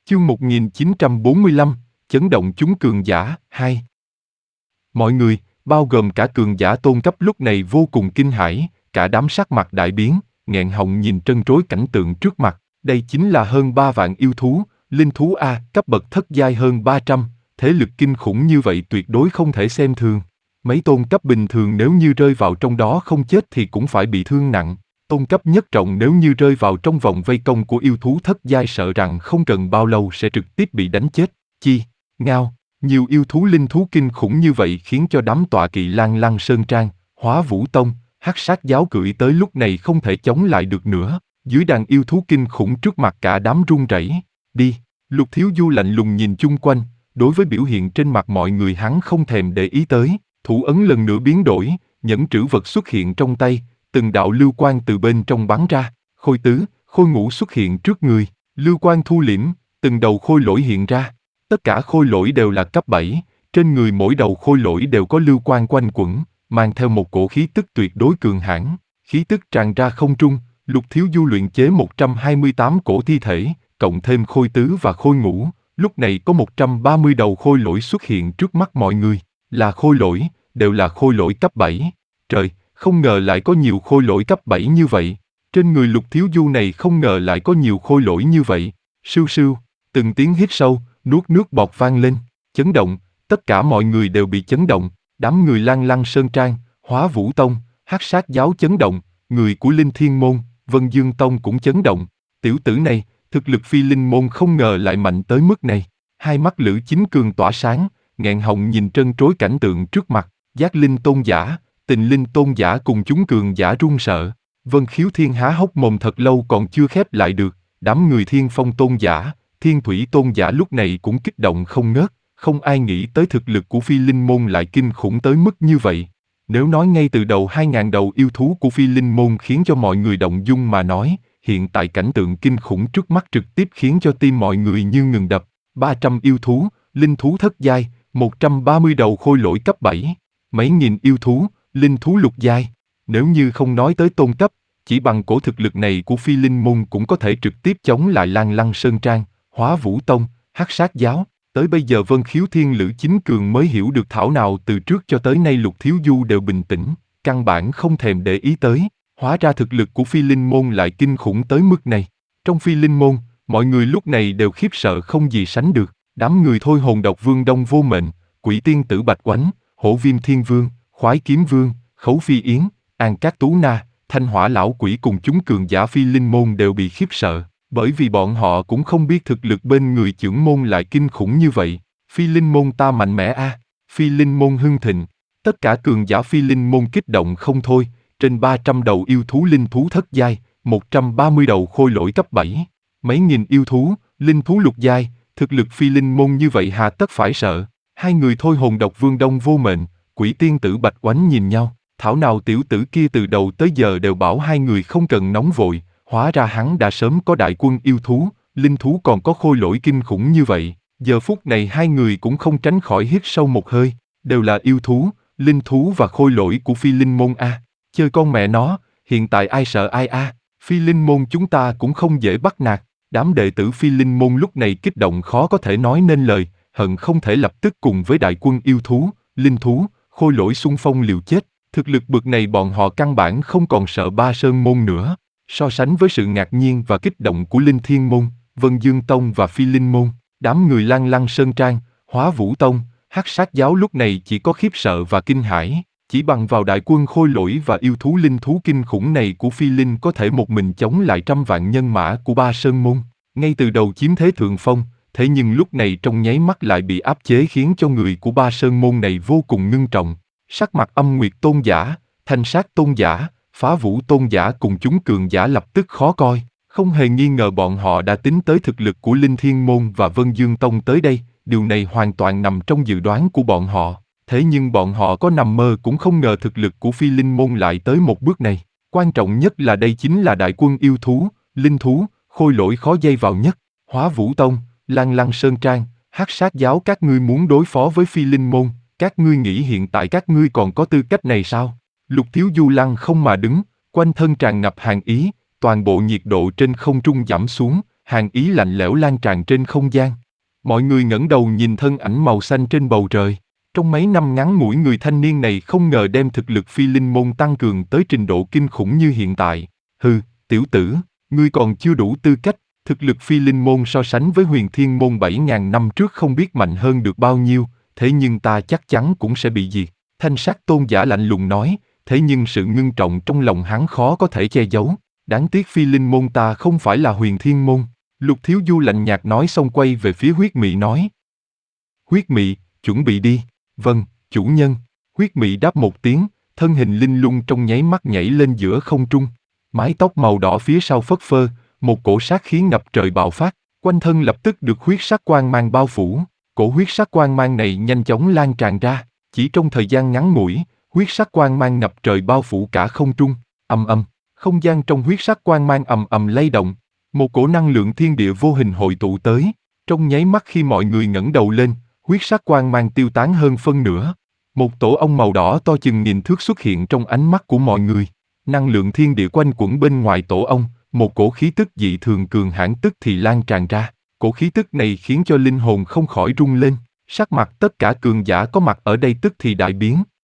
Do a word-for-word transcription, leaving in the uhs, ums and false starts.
Chương một nghìn chín trăm bốn mươi lăm, chấn động chúng cường giả, hai. Mọi người, bao gồm cả cường giả tôn cấp lúc này vô cùng kinh hãi, cả đám sắc mặt đại biến, nghẹn họng nhìn trân trối cảnh tượng trước mặt. Đây chính là hơn ba vạn yêu thú, linh thú A, cấp bậc thất giai hơn ba trăm, thế lực kinh khủng như vậy tuyệt đối không thể xem thường. Mấy tôn cấp bình thường nếu như rơi vào trong đó không chết thì cũng phải bị thương nặng. Tôn cấp nhất trọng nếu như rơi vào trong vòng vây công của yêu thú thất giai sợ rằng không cần bao lâu sẽ trực tiếp bị đánh chết. Chi, ngao, nhiều yêu thú linh thú kinh khủng như vậy khiến cho đám tọa kỵ Lan Lăng Sơn Trang, Hóa Vũ Tông, Hắc Sát Giáo cưỡi tới lúc này không thể chống lại được nữa. Dưới đàn yêu thú kinh khủng trước mặt cả đám run rẩy. Đi, Lục Thiếu Du lạnh lùng nhìn chung quanh, đối với biểu hiện trên mặt mọi người hắn không thèm để ý tới. Thủ ấn lần nữa biến đổi, nhẫn trữ vật xuất hiện trong tay, từng đạo lưu quang từ bên trong bắn ra, khôi tứ, khôi ngũ xuất hiện trước người, lưu quang thu liễm, từng đầu khôi lỗi hiện ra. Tất cả khôi lỗi đều là cấp bảy, trên người mỗi đầu khôi lỗi đều có lưu quang quanh quẩn, mang theo một cổ khí tức tuyệt đối cường hãn, khí tức tràn ra không trung. Lục Thiếu Du luyện chế một trăm hai mươi tám cổ thi thể, cộng thêm khôi tứ và khôi ngũ, lúc này có một trăm ba mươi đầu khôi lỗi xuất hiện trước mắt mọi người, là khôi lỗi, đều là khôi lỗi cấp bảy. Trời, không ngờ lại có nhiều khôi lỗi cấp bảy như vậy. Trên người Lục Thiếu Du này không ngờ lại có nhiều khôi lỗi như vậy. Sưu sưu, từng tiếng hít sâu, nuốt nước bọt vang lên, chấn động, tất cả mọi người đều bị chấn động, đám người Lan Lăng Sơn Trang, Hóa Vũ Tông, Hắc Sát Giáo chấn động, người của Linh Thiên Môn, Vân Dương Tông cũng chấn động. Tiểu tử này, thực lực phi linh môn không ngờ lại mạnh tới mức này. Hai mắt Lữ Chính Cường tỏa sáng, nghẹn họng nhìn trân trối cảnh tượng trước mặt. Giác Linh Tôn giả, Tình Linh Tôn giả cùng chúng cường giả run sợ. Vân Khiếu Thiên há hốc mồm thật lâu còn chưa khép lại được. Đám người Thiên Phong Tôn giả, Thiên Thủy Tôn giả lúc này cũng kích động không ngớt. Không ai nghĩ tới thực lực của phi linh môn lại kinh khủng tới mức như vậy. Nếu nói ngay từ đầu hai ngàn đầu yêu thú của phi linh môn khiến cho mọi người động dung mà nói, hiện tại cảnh tượng kinh khủng trước mắt trực tiếp khiến cho tim mọi người như ngừng đập. ba trăm yêu thú, linh thú thất giai, một trăm ba mươi đầu khôi lỗi cấp bảy, mấy nghìn yêu thú, linh thú lục giai. Nếu như không nói tới tôn cấp, chỉ bằng cổ thực lực này của phi linh môn cũng có thể trực tiếp chống lại Lan Lăng Sơn Trang, Hóa Vũ Tông, Hắc Sát Giáo. Tới bây giờ Vân Khiếu Thiên Lữ Chính Cường mới hiểu được thảo nào từ trước cho tới nay Lục Thiếu Du đều bình tĩnh, căn bản không thèm để ý tới. Hóa ra thực lực của phi linh môn lại kinh khủng tới mức này. Trong phi linh môn, mọi người lúc này đều khiếp sợ không gì sánh được. Đám người Thôi Hồn Độc Vương Đông Vô Mệnh, Quỷ Tiên Tử Bạch Oánh, Hổ Viêm Thiên Vương, Khoái Kiếm Vương, Khấu Phi Yến, An Cát Tú Na, Thanh Hỏa Lão Quỷ cùng chúng cường giả phi linh môn đều bị khiếp sợ, bởi vì bọn họ cũng không biết thực lực bên người chưởng môn lại kinh khủng như vậy. Phi linh môn ta mạnh mẽ a, à, phi linh môn hưng thịnh. Tất cả cường giả phi linh môn kích động không thôi. Trên ba trăm đầu yêu thú linh thú thất giai, một trăm ba mươi đầu khôi lỗi cấp bảy, mấy nghìn yêu thú, linh thú lục giai, thực lực phi linh môn như vậy hà tất phải sợ. Hai người Thôi Hồn Độc Vương Đông Vô Mệnh, Quỷ Tiên Tử Bạch Oánh nhìn nhau, thảo nào tiểu tử kia từ đầu tới giờ đều bảo hai người không cần nóng vội, hóa ra hắn đã sớm có đại quân yêu thú, linh thú còn có khôi lỗi kinh khủng như vậy. Giờ phút này hai người cũng không tránh khỏi hít sâu một hơi, đều là yêu thú, linh thú và khôi lỗi của phi linh môn a. Chơi con mẹ nó, hiện tại ai sợ ai a? À? Phi linh môn chúng ta cũng không dễ bắt nạt. Đám đệ tử phi linh môn lúc này kích động khó có thể nói nên lời, hận không thể lập tức cùng với đại quân yêu thú, linh thú, khôi lỗi xung phong liều chết. Thực lực bực này bọn họ căn bản không còn sợ Ba Sơn môn nữa. So sánh với sự ngạc nhiên và kích động của Linh Thiên môn, Vân Dương Tông và Phi Linh môn, đám người Lan Lăng Sơn Trang, Hóa Vũ Tông, Hắc Sát Giáo lúc này chỉ có khiếp sợ và kinh hãi. Chỉ bằng vào đại quân khôi lỗi và yêu thú linh thú kinh khủng này của Phi Linh có thể một mình chống lại trăm vạn nhân mã của Ba Sơn môn. Ngay từ đầu chiếm thế thượng phong, thế nhưng lúc này trong nháy mắt lại bị áp chế khiến cho người của Ba Sơn môn này vô cùng ngưng trọng. Sắc mặt Âm Nguyệt Tôn giả, Thanh Sát Tôn giả, Phá Vũ Tôn giả cùng chúng cường giả lập tức khó coi. Không hề nghi ngờ bọn họ đã tính tới thực lực của Linh Thiên môn và Vân Dương Tông tới đây, điều này hoàn toàn nằm trong dự đoán của bọn họ. Thế nhưng bọn họ có nằm mơ cũng không ngờ thực lực của phi linh môn lại tới một bước này. Quan trọng nhất là đây chính là đại quân yêu thú, linh thú, khôi lỗi khó dây vào nhất. Hóa Vũ Tông, Lan Lăng Sơn Trang, Hắc Sát Giáo các ngươi muốn đối phó với phi linh môn, các ngươi nghĩ hiện tại các ngươi còn có tư cách này sao? Lục Thiếu Du lăng không mà đứng, quanh thân tràn ngập hàn ý, toàn bộ nhiệt độ trên không trung giảm xuống, hàn ý lạnh lẽo lan tràn trên không gian. Mọi người ngẩng đầu nhìn thân ảnh màu xanh trên bầu trời. Trong mấy năm ngắn ngủi người thanh niên này không ngờ đem thực lực phi linh môn tăng cường tới trình độ kinh khủng như hiện tại. Hừ, tiểu tử, ngươi còn chưa đủ tư cách, thực lực phi linh môn so sánh với huyền thiên môn bảy ngàn năm trước không biết mạnh hơn được bao nhiêu, thế nhưng ta chắc chắn cũng sẽ bị diệt. Thanh sắc tôn giả lạnh lùng nói, thế nhưng sự ngưng trọng trong lòng hắn khó có thể che giấu. Đáng tiếc phi linh môn ta không phải là huyền thiên môn. Lục Thiếu Du lạnh nhạt nói xong quay về phía huyết mị nói. Huyết mị, chuẩn bị đi. Vâng, chủ nhân. Huyết mị đáp một tiếng, thân hình linh lung trong nháy mắt nhảy lên giữa không trung. Mái tóc màu đỏ phía sau phất phơ, một cổ sát khí ngập trời bạo phát, quanh thân lập tức được huyết sắc quang mang bao phủ. Cổ huyết sắc quang mang này nhanh chóng lan tràn ra, chỉ trong thời gian ngắn ngủi, huyết sắc quang mang ngập trời bao phủ cả không trung. Ầm ầm, không gian trong huyết sắc quang mang ầm ầm lay động, một cổ năng lượng thiên địa vô hình hội tụ tới. Trong nháy mắt khi mọi người ngẩng đầu lên, huyết sắc quang mang tiêu tán hơn phân nửa. Một tổ ong màu đỏ to chừng nghìn thước xuất hiện trong ánh mắt của mọi người. Năng lượng thiên địa quanh quẩn bên ngoài tổ ong, một cổ khí tức dị thường cường hãn tức thì lan tràn ra. Cổ khí tức này khiến cho linh hồn không khỏi rung lên. Sắc mặt tất cả cường giả có mặt ở đây tức thì đại biến.